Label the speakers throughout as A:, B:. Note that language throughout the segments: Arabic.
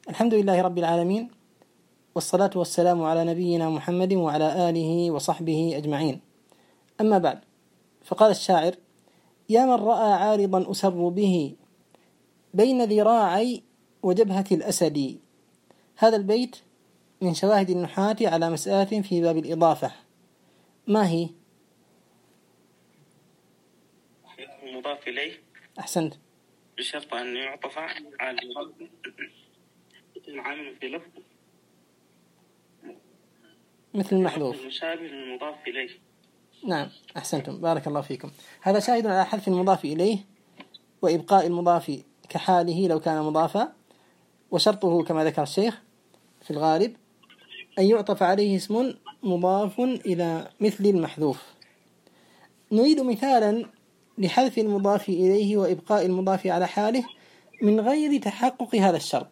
A: الحمد لله رب العالمين، والصلاة والسلام على نبينا محمد وعلى آله وصحبه أجمعين. أما بعد، فقال الشاعر: يا من رأى عارضا أسر به بين ذراعي وجبهة الأسد. هذا البيت من شواهد النحاة على مسألة في باب الإضافة. ما هي؟
B: مضاف إليه.
A: أحسنت.
B: بشرط أن يعطف على العامل في لفظ
A: مثل المحذوف
B: مشابه للمضاف إليه.
A: نعم، أحسنتم، بارك الله فيكم. هذا شاهد على حذف المضاف إليه وإبقاء المضاف كحاله لو كان مضافا، وشرطه كما ذكر الشيخ في الغالب أن يعطف عليه اسم مضاف إلى مثل المحذوف. نريد مثالا لحذف المضاف إليه وإبقاء المضاف على حاله من غير تحقق هذا الشرط.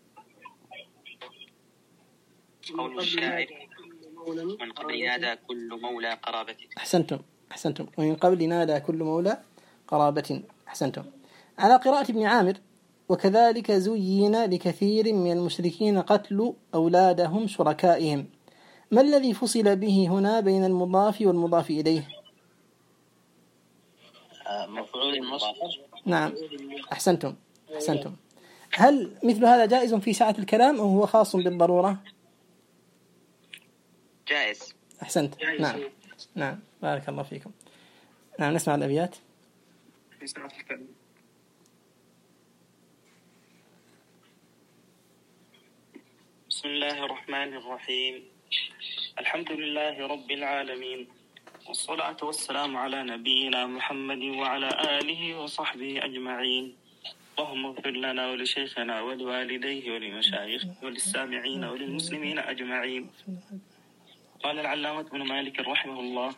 B: قول الشاعر: من قبل نادى كل مولى قرابته.
A: أحسنتم. ومن قبل نادى كل مولى قرابة. أحسنتم. على قراءة ابن عامر: وكذلك زين لكثير من المشركين قتل أولادهم شركائهم. ما الذي فصل به هنا بين المضاف والمضاف إليه؟
B: مفعول المصدر.
A: نعم، أحسنتم. هل مثل هذا جائز في سعة الكلام أو هو خاص بالضرورة؟
B: جائز.
A: أحسنت. نعم، بارك الله فيكم. نعم، نسمع الأبيات.
B: في سعة الكلام: بسم الله الرحمن الرحيم. الحمد لله رب العالمين، والصلاة والسلام على نبينا محمد وعلى آله وصحبه أجمعين. اللهم اغفر لنا ولشيخنا ولوالديه ولمشايخ وللسامعين وللمسلمين أجمعين. قال العلامة ابن مالك رحمه الله: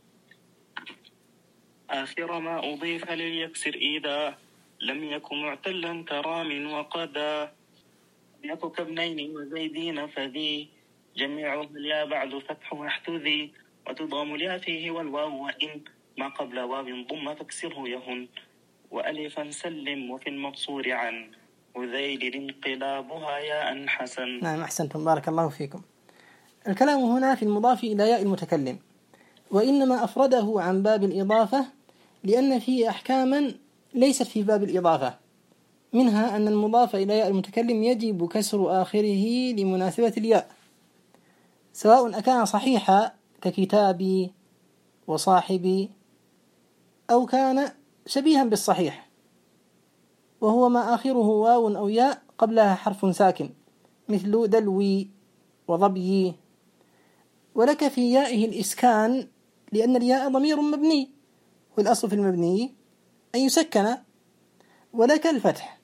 B: آخر ما أضيف لليكسر إذا لم يكن معتلا كرام وقدا يكن كابنين وزيدين فذي جميعه اليا بعد فتحه احتذي وتضام اليا فيه والواو وإن ما قبل واو ضم فاكسره يهن وألفا سلم وفي المقصور عن وذيل انقلابها ياء حسن.
A: نعم، أحسنتم، بارك الله فيكم. الكلام هنا في المضاف إلى ياء المتكلم، وإنما أفرده عن باب الإضافة لأن فيه أحكاما ليست في باب الإضافة، منها أن المضاف إلى ياء المتكلم يجب كسر آخره لمناسبة الياء، سواء أكان صحيحا ككتابي وصاحبي أو كان شبيها بالصحيح وهو ما آخره واو أو ياء قبلها حرف ساكن مثل دلوي وضبي. ولك في يائه الإسكان لأن الياء ضمير مبني والأصل في المبني أن يسكن، ولك الفتح،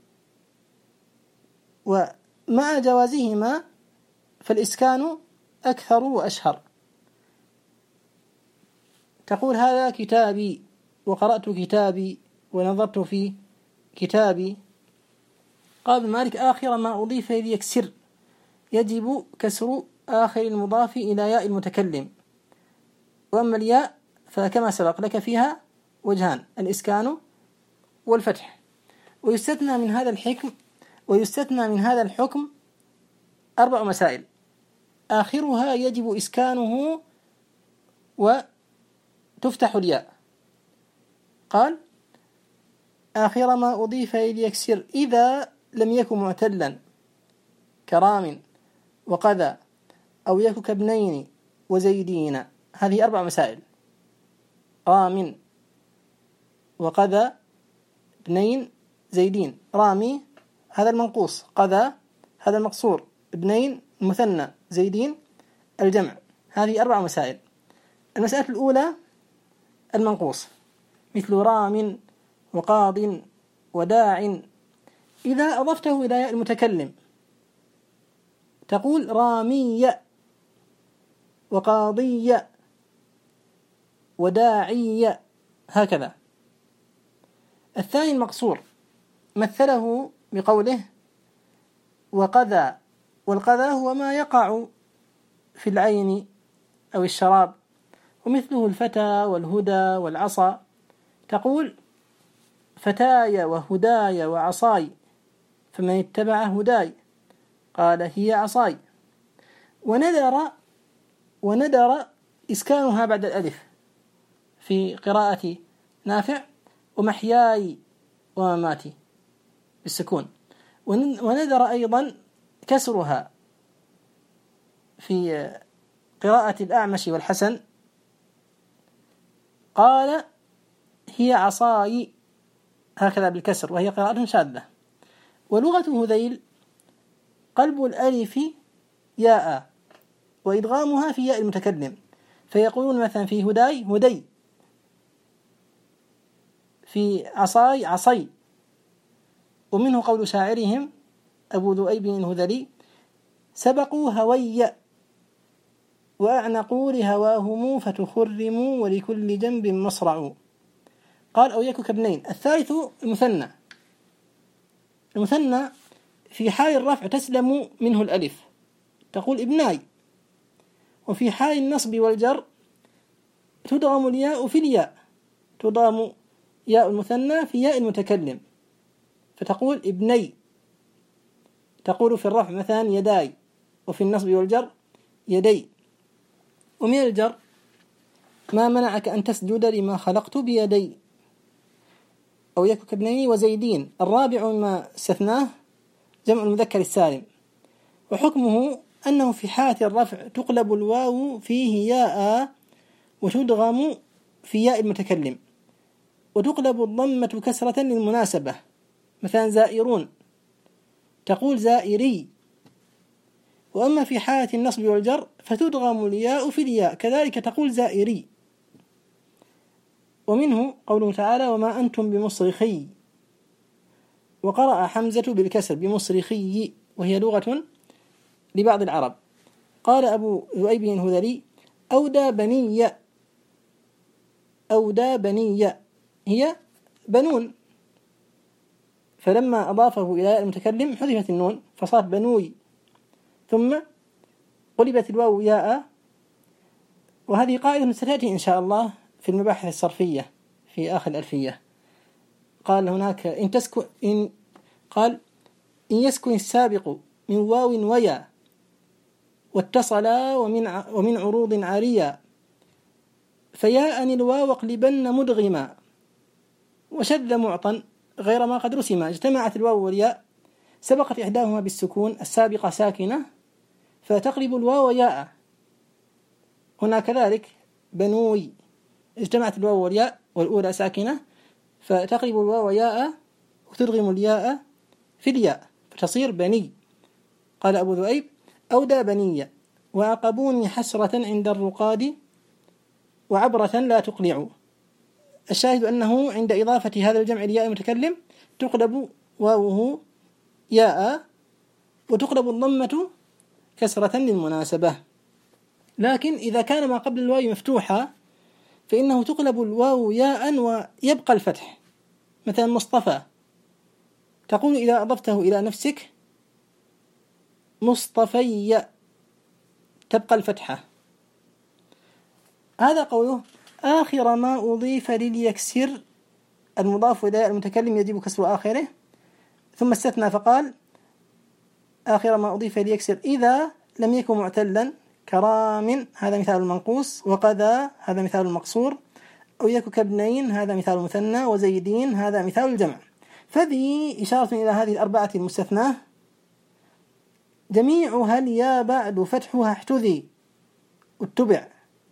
A: ومع جوازهما فالإسكان أكثر وأشهر. تقول هذا كتابي وقرأت كتابي ونظرت في كتابي. قال مالك: آخر ما أضيف ليكسر يجب كسر آخر المضاف إلى ياء المتكلم، وأما الياء فكما سبق لك فيها وجهان: الإسكان والفتح. ويستثنى من هذا الحكم 4 مسائل، آخرها يجب إسكانه وتفتح الياء. قال: آخر ما أضيف ليكسر إذا لم يكن معتلا كرام وقذا أو يك كابنين وزيدين. هذه 4 مسائل: رام وقذا ابنين زيدين. رامي هذا المنقوص، قذا هذا المقصور، ابنين المثنى، زيدين الجمع. هذه 4 مسائل. المسألة الأولى المنقوص مثل رام وقاض وداع. إذا أضفته إلى ياء المتكلم تقول رامي وقاضي وداعي، هكذا. الثاني المقصور مثله بقوله وقذا، والقذا هو ما يقع في العين أو الشراب، ومثله الفتى والهدى والعصا. تقول فتاي وهداي وعصاي فمن اتبع هداي، قال هي عصاي. وندر إسكانها بعد الألف في قراءة نافع، ومحياي ومماتي بالسكون. وندر أيضا كسرها في قراءة الأعمش والحسن، قال هي عصاي هكذا بالكسر، وهي قراءة شاذة. ولغة هذيل قلب الألف ياء وإدغامها في ياء المتكلم، فيقولون مثلا في هداي هدي، في عصاي عصي. ومنه قول شاعرهم أبو ذؤيب الهذلي: سبقوا هوي وأعنقوا لهواهم فتخرموا ولكل جنب مصرع. قال أو يك كابنين. الثالث المثنى في حال الرفع تسلم منه الألف، تقول ابناي. وفي حال النصب والجر تدغم الياء في الياء، تضام ياء المثنى في ياء المتكلم فتقول ابني. تقول في الرفع مثلا يداي، وفي النصب والجر يدي. ومن الجر ما منعك أن تسجد لما خلقت بيدي، أو يك كابنين وزيدين. الرابع ما استثناه جمع المذكر السالم، وحكمه أنه في حالة الرفع تقلب الواو فيه ياء وتدغم في ياء المتكلم، وتقلب الضمة كسرة للمناسبة، مثلا زائرون تقول زائري. وأما في حالة النصب والجر فتدغم الياء في الياء، كذلك تقول زائري. ومنه قوله تعالى: وما أنتم بمصرخي. وقرأ حمزة بالكسر بمصرخي، وهي لغة لبعض العرب. قال أبو ذؤيب الهذلي: أودى بني هي بنون، فلما أضافه إلى المتكلم حذفت النون فصار بنوي، ثم قلبت الواو ياء. وهذه قاعدة ستأتي إن شاء الله في المباحث الصرفية في آخر الألفية. قال هناك إن يسكن السابق من واو ويا واتصلا ومن عروض عارية، فياء الواو اقلبن مدغما وشذ معطا غير ما قد رسما. اجتمعت الواو والياء، سبقت إحداهما بالسكون السابقة ساكنة فتقلب الواو ياء. هنا كذلك بنوي، اجتمعت الواو والياء والأولى ساكنة فتقلب الواو ياء وتدغم الياء في الياء فتصير بني. قال أبو ذؤيب: أودى بنية وعقبوني حسرة عند الرقاد وعبرة لا تقلع. الشاهد أنه عند إضافة هذا الجمع لياء المتكلم تقلب واوه ياء وتقلب الضمة كسرة للمناسبة. لكن إذا كان ما قبل الواو مفتوحة فإنه تقلب الواو ياء ويبقى الفتح، مثلا مصطفى تقول إذا أضفته إلى نفسك مصطفي تبقى الفتحة. هذا قوله: آخر ما أضيف لليكسر، المضاف إلى المتكلم يجب كسر آخره. ثم استثنى فقال: آخر ما أضيف ليكسر إذا لم يكن معتلا، كرام هذا مثال المنقوص، وقذا هذا مثال المقصور، أو يك كابنين هذا مثال المثنى، وزيدين هذا مثال الجمع. فذي إشارة إلى هذه الأربعة المستثناه. جميعها الياء بعد فتحها احتذي اتبع،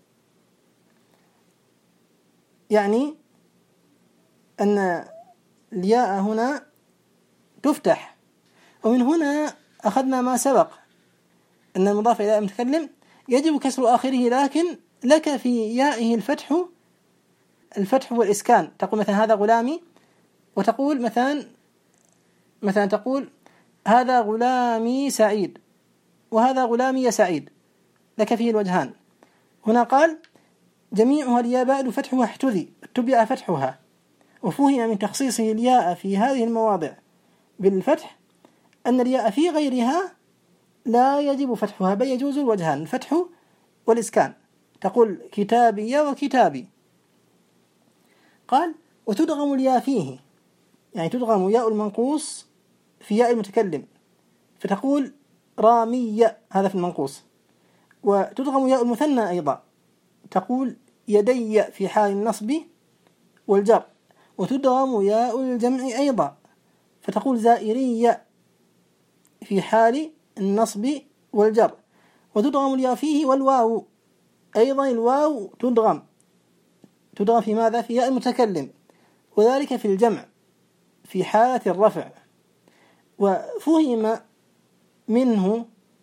A: يعني أن الياء هنا تفتح. ومن هنا أخذنا ما سبق أن المضاف إلى المتكلم يجب كسر آخره، لكن لك في يائه الفتح والإسكان. تقول مثلا هذا غلامي، وتقول مثلا تقول هذا غلامي سعيد، وهذا غلامي سعيد، لك فيه الوجهان. هنا قال: جميعها الياء بعد فتحها احتذي اتبع فتحها. وفهم من تخصيصه الياء في هذه المواضع بالفتح أن الياء في غيرها لا يجب فتحها، بل يجوز الوجهان الفتح والإسكان. تقول كتابي وكتابي. قال: وتدغم الياء فيه، يعني تدغم ياء المنقوص في ياء المتكلم فتقول رامي، هذا في المنقوص. وتدغم ياء المثنى أيضا، تقول يدي في حال النصب والجر. وتدغم ياء الجمع أيضا، فتقول زائري في حال النصب والجر. وتدغم الياء فيه والواو أيضا، الواو تدغم في ماذا؟ في ياء المتكلم، وذلك في الجمع في حالة الرفع. وفهم منه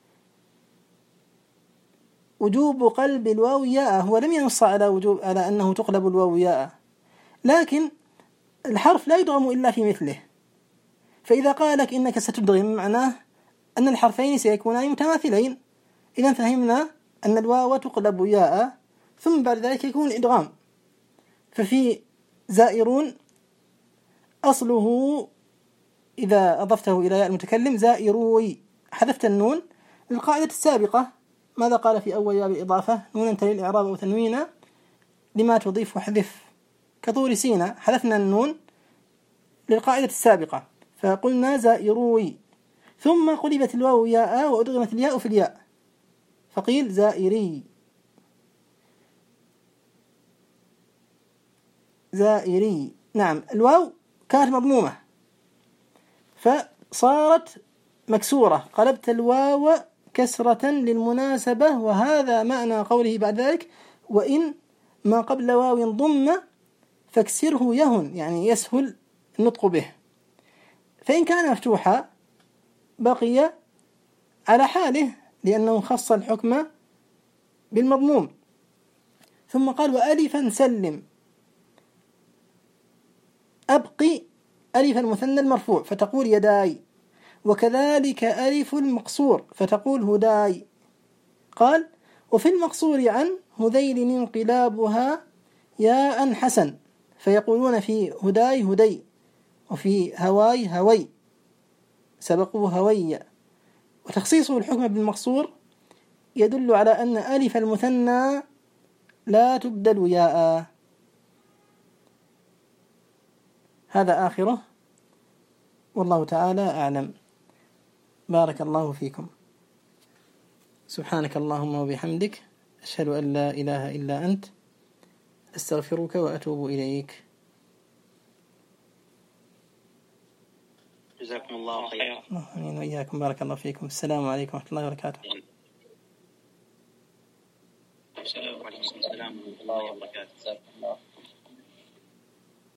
A: وجوب قلب الواو ياء، ولم ينص على أنه تقلب الواو ياء، لكن الحرف لا يدغم إلا في مثله. فإذا قال لك إنك ستدغم، معناه أن الحرفين سيكونان متماثلين. إذا فهمنا أن الواو تقلب ياء، ثم بعد ذلك يكون الإدغام. ففي زائرون أصله إذا أضفته إلى ياء المتكلم زائروي، حذفت النون للقاعدة السابقة. ماذا قال في أول ياء الإضافة؟ نونا تلي الإعراب أو تنوينا لما تضيف وحذف، كطور سينا، حذفنا النون للقاعدة السابقة فقلنا زائروي، ثم قلبت الواو ياء وأدغمت الياء في الياء فقيل زائري. نعم، الواو كانت مضمومة فصارت مكسورة، قلبت الواو كسرة للمناسبة، وهذا معنى قوله بعد ذلك وإن ما قبل واو ضم فاكسره يهن، يعني يسهل النطق به. فإن كان مفتوحا بقي على حاله لأنه خص الحكم بالمضموم. ثم قال وألفا سلم، أبقي ألف المثنى المرفوع فتقول يداي، وكذلك ألف المقصور فتقول هداي. قال وفي المقصور عن هذيل انقلابها ياء حسن، فيقولون في هداي هدي، وفي هواي هوي، سبقوا هوي. وتخصيصه الحكم بالمقصور يدل على أن ألف المثنى لا تبدل ياء. هذا آخره، والله تعالى أعلم. بارك الله فيكم. سبحانك اللهم وبحمدك، أشهد أن لا إله إلا أنت، أستغفرك وأتوب إليك.
B: جزاكم الله خيرا.
A: آمين وإياكم، بارك الله فيكم. السلام عليكم ورحمة الله وبركاته.
B: السلام عليكم ورحمة الله وبركاته.